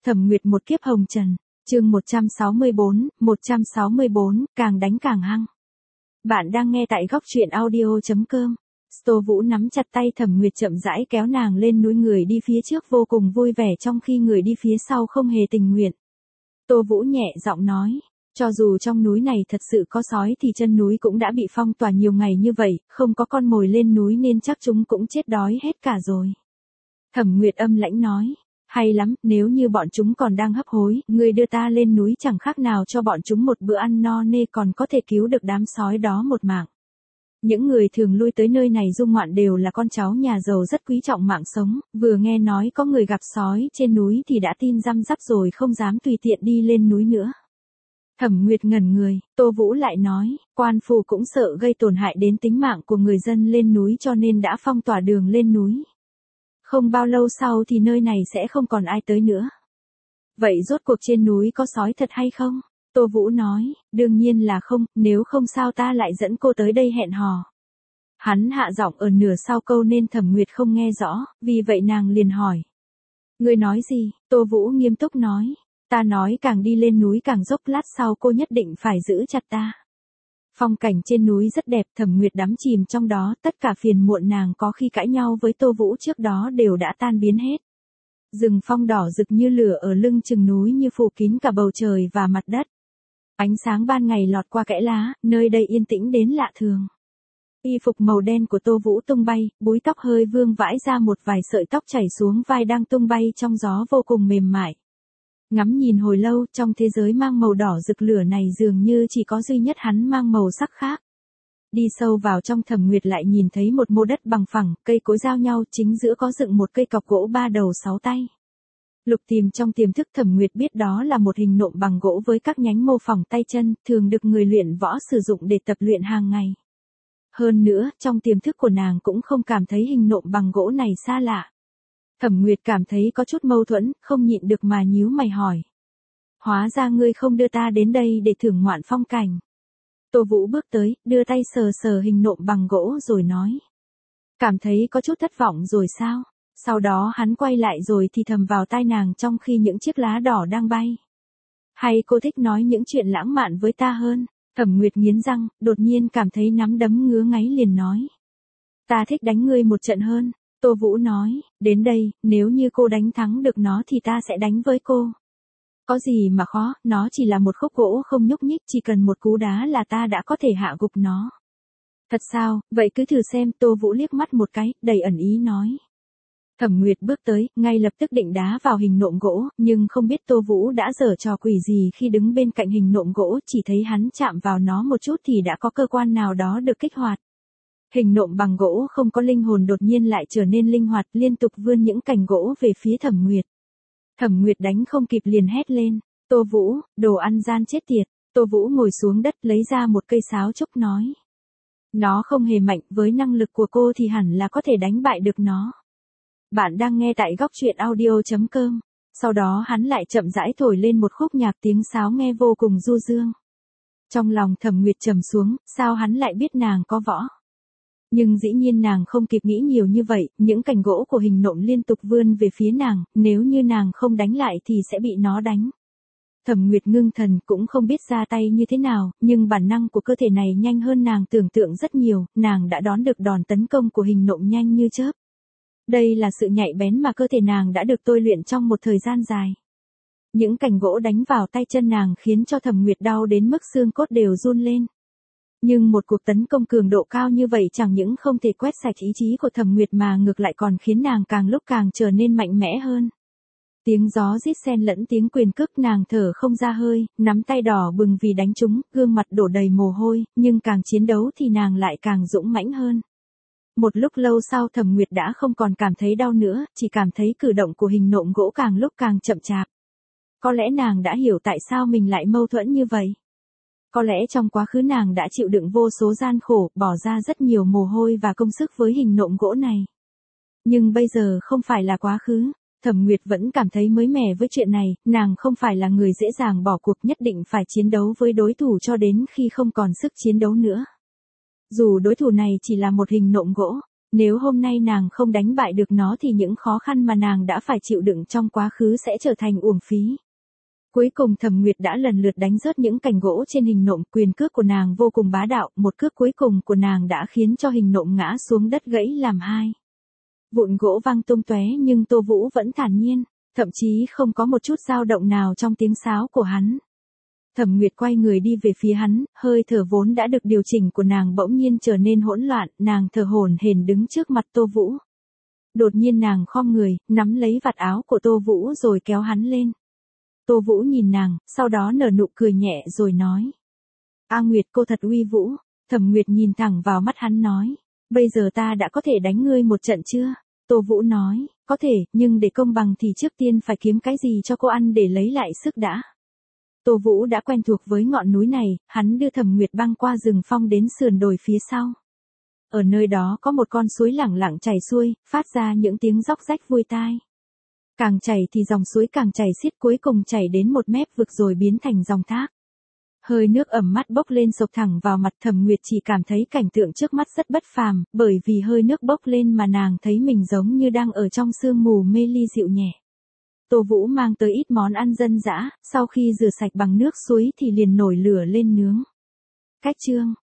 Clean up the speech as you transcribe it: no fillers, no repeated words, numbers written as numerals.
Thẩm Nguyệt một kiếp hồng trần, chương 164, càng đánh càng hăng. Bạn đang nghe tại góc truyện audio.com. Tô Vũ nắm chặt tay Thẩm Nguyệt chậm rãi kéo nàng lên núi, người đi phía trước vô cùng vui vẻ trong khi người đi phía sau không hề tình nguyện. Tô Vũ nhẹ giọng nói, cho dù trong núi này thật sự có sói thì chân núi cũng đã bị phong tỏa nhiều ngày như vậy, không có con mồi lên núi nên chắc chúng cũng chết đói hết cả rồi. Thẩm Nguyệt âm lãnh nói, hay lắm, nếu như bọn chúng còn đang hấp hối, ngươi đưa ta lên núi chẳng khác nào cho bọn chúng một bữa ăn no nê, còn có thể cứu được đám sói đó một mạng. Những người thường lui tới nơi này du ngoạn đều là con cháu nhà giàu rất quý trọng mạng sống, vừa nghe nói có người gặp sói trên núi thì đã tin răm rắp rồi không dám tùy tiện đi lên núi nữa. Thẩm Nguyệt ngẩn người, Tô Vũ lại nói, quan phủ cũng sợ gây tổn hại đến tính mạng của người dân lên núi cho nên đã phong tỏa đường lên núi. Không bao lâu sau thì nơi này sẽ không còn ai tới nữa. Vậy rốt cuộc trên núi có sói thật hay không? Tô Vũ nói, đương nhiên là không, nếu không sao ta lại dẫn cô tới đây hẹn hò. Hắn hạ giọng ở nửa sau câu nên Thẩm Nguyệt không nghe rõ, vì vậy nàng liền hỏi. Ngươi nói gì? Tô Vũ nghiêm túc nói, ta nói càng đi lên núi càng dốc, lát sau cô nhất định phải giữ chặt ta. Phong cảnh trên núi rất đẹp, Thẩm Nguyệt đắm chìm trong đó, tất cả phiền muộn nàng có khi cãi nhau với Tô Vũ trước đó đều đã tan biến hết. Rừng phong đỏ rực như lửa ở lưng chừng núi như phủ kín cả bầu trời và mặt đất. Ánh sáng ban ngày lọt qua kẽ lá, nơi đây yên tĩnh đến lạ thường. Y phục màu đen của Tô Vũ tung bay, búi tóc hơi vương vãi ra, một vài sợi tóc chảy xuống vai đang tung bay trong gió vô cùng mềm mại. Ngắm nhìn hồi lâu, trong thế giới mang màu đỏ rực lửa này dường như chỉ có duy nhất hắn mang màu sắc khác. Đi sâu vào trong, Thẩm Nguyệt lại nhìn thấy một mô đất bằng phẳng, cây cối giao nhau, chính giữa có dựng một cây cọc gỗ 3 đầu 6 tay. Lục tìm trong tiềm thức, Thẩm Nguyệt biết đó là một hình nộm bằng gỗ với các nhánh mô phỏng tay chân, thường được người luyện võ sử dụng để tập luyện hàng ngày. Hơn nữa, trong tiềm thức của nàng cũng không cảm thấy hình nộm bằng gỗ này xa lạ. Thẩm Nguyệt cảm thấy có chút mâu thuẫn, không nhịn được mà nhíu mày hỏi. Hóa ra ngươi không đưa ta đến đây để thưởng ngoạn phong cảnh. Tô Vũ bước tới, đưa tay sờ sờ hình nộm bằng gỗ rồi nói. Cảm thấy có chút thất vọng rồi sao? Sau đó hắn quay lại rồi thì thầm vào tai nàng trong khi những chiếc lá đỏ đang bay. Hay cô thích nói những chuyện lãng mạn với ta hơn? Thẩm Nguyệt nghiến răng, đột nhiên cảm thấy nắm đấm ngứa ngáy liền nói. Ta thích đánh ngươi một trận hơn. Tô Vũ nói, đến đây, nếu như cô đánh thắng được nó thì ta sẽ đánh với cô. Có gì mà khó, nó chỉ là một khúc gỗ không nhúc nhích, chỉ cần một cú đá là ta đã có thể hạ gục nó. Thật sao, vậy cứ thử xem. Tô Vũ liếc mắt một cái, đầy ẩn ý nói. Thẩm Nguyệt bước tới, ngay lập tức định đá vào hình nộm gỗ, nhưng không biết Tô Vũ đã giở trò quỷ gì khi đứng bên cạnh hình nộm gỗ, chỉ thấy hắn chạm vào nó một chút thì đã có cơ quan nào đó được kích hoạt. Hình nộm bằng gỗ không có linh hồn đột nhiên lại trở nên linh hoạt, liên tục vươn những cành gỗ về phía Thẩm Nguyệt. Thẩm Nguyệt đánh không kịp liền hét lên, Tô Vũ, đồ ăn gian chết tiệt. Tô Vũ ngồi xuống đất lấy ra một cây sáo trúc nói. Nó không hề mạnh, với năng lực của cô thì hẳn là có thể đánh bại được nó. Bạn đang nghe tại góc truyện audio.com. Sau đó hắn lại chậm rãi thổi lên một khúc nhạc, tiếng sáo nghe vô cùng du dương. Trong lòng Thẩm Nguyệt trầm xuống, sao hắn lại biết nàng có võ? Nhưng dĩ nhiên nàng không kịp nghĩ nhiều như vậy, những cành gỗ của hình nộm liên tục vươn về phía nàng, nếu như nàng không đánh lại thì sẽ bị nó đánh. Thẩm Nguyệt ngưng thần, cũng không biết ra tay như thế nào, nhưng bản năng của cơ thể này nhanh hơn nàng tưởng tượng rất nhiều, nàng đã đón được đòn tấn công của hình nộm nhanh như chớp. Đây là sự nhạy bén mà cơ thể nàng đã được tôi luyện trong một thời gian dài. Những cành gỗ đánh vào tay chân nàng khiến cho Thẩm Nguyệt đau đến mức xương cốt đều run lên. Nhưng một cuộc tấn công cường độ cao như vậy chẳng những không thể quét sạch ý chí của Thẩm Nguyệt mà ngược lại còn khiến nàng càng lúc càng trở nên mạnh mẽ hơn. Tiếng gió rít xen lẫn tiếng quyền cước, nàng thở không ra hơi, nắm tay đỏ bừng vì đánh trúng, gương mặt đổ đầy mồ hôi, nhưng càng chiến đấu thì nàng lại càng dũng mãnh hơn. Một lúc lâu sau Thẩm Nguyệt đã không còn cảm thấy đau nữa, chỉ cảm thấy cử động của hình nộm gỗ càng lúc càng chậm chạp. Có lẽ nàng đã hiểu tại sao mình lại mâu thuẫn như vậy. Có lẽ trong quá khứ nàng đã chịu đựng vô số gian khổ, bỏ ra rất nhiều mồ hôi và công sức với hình nộm gỗ này. Nhưng bây giờ không phải là quá khứ. Thẩm Nguyệt vẫn cảm thấy mới mẻ với chuyện này, nàng không phải là người dễ dàng bỏ cuộc, nhất định phải chiến đấu với đối thủ cho đến khi không còn sức chiến đấu nữa. Dù đối thủ này chỉ là một hình nộm gỗ, Nếu hôm nay nàng không đánh bại được nó thì những khó khăn mà nàng đã phải chịu đựng trong quá khứ sẽ trở thành uổng phí. Cuối cùng Thẩm Nguyệt đã lần lượt đánh rớt những cành gỗ trên hình nộm, quyền cước của nàng vô cùng bá đạo, một cước cuối cùng của nàng đã khiến cho hình nộm ngã xuống đất gãy làm hai. Vụn gỗ văng tung tóe nhưng Tô Vũ vẫn thản nhiên, thậm chí không có một chút dao động nào trong tiếng sáo của hắn. Thẩm Nguyệt quay người đi về phía hắn, hơi thở vốn đã được điều chỉnh của nàng bỗng nhiên trở nên hỗn loạn, nàng thở hổn hển đứng trước mặt Tô Vũ. Đột nhiên nàng khom người, nắm lấy vạt áo của Tô Vũ rồi kéo hắn lên. Tô Vũ nhìn nàng, sau đó nở nụ cười nhẹ rồi nói. A Nguyệt, cô thật uy vũ. Thẩm Nguyệt nhìn thẳng vào mắt hắn nói. Bây giờ ta đã có thể đánh ngươi một trận chưa? Tô Vũ nói, có thể, nhưng để công bằng thì trước tiên phải kiếm cái gì cho cô ăn để lấy lại sức đã. Tô Vũ đã quen thuộc với ngọn núi này, hắn đưa Thẩm Nguyệt băng qua rừng phong đến sườn đồi phía sau. Ở nơi đó có một con suối lẳng lặng chảy xuôi, phát ra những tiếng róc rách vui tai. Càng chảy thì dòng suối càng chảy xiết, cuối cùng chảy đến một mép vực rồi biến thành dòng thác. Hơi nước ẩm mắt bốc lên sộc thẳng vào mặt. Thẩm Nguyệt chỉ cảm thấy cảnh tượng trước mắt rất bất phàm, bởi vì hơi nước bốc lên mà nàng thấy mình giống như đang ở trong sương mù mê ly dịu nhẹ. Tô Vũ mang tới ít món ăn dân dã, sau khi rửa sạch bằng nước suối thì liền nổi lửa lên nướng. Cách chương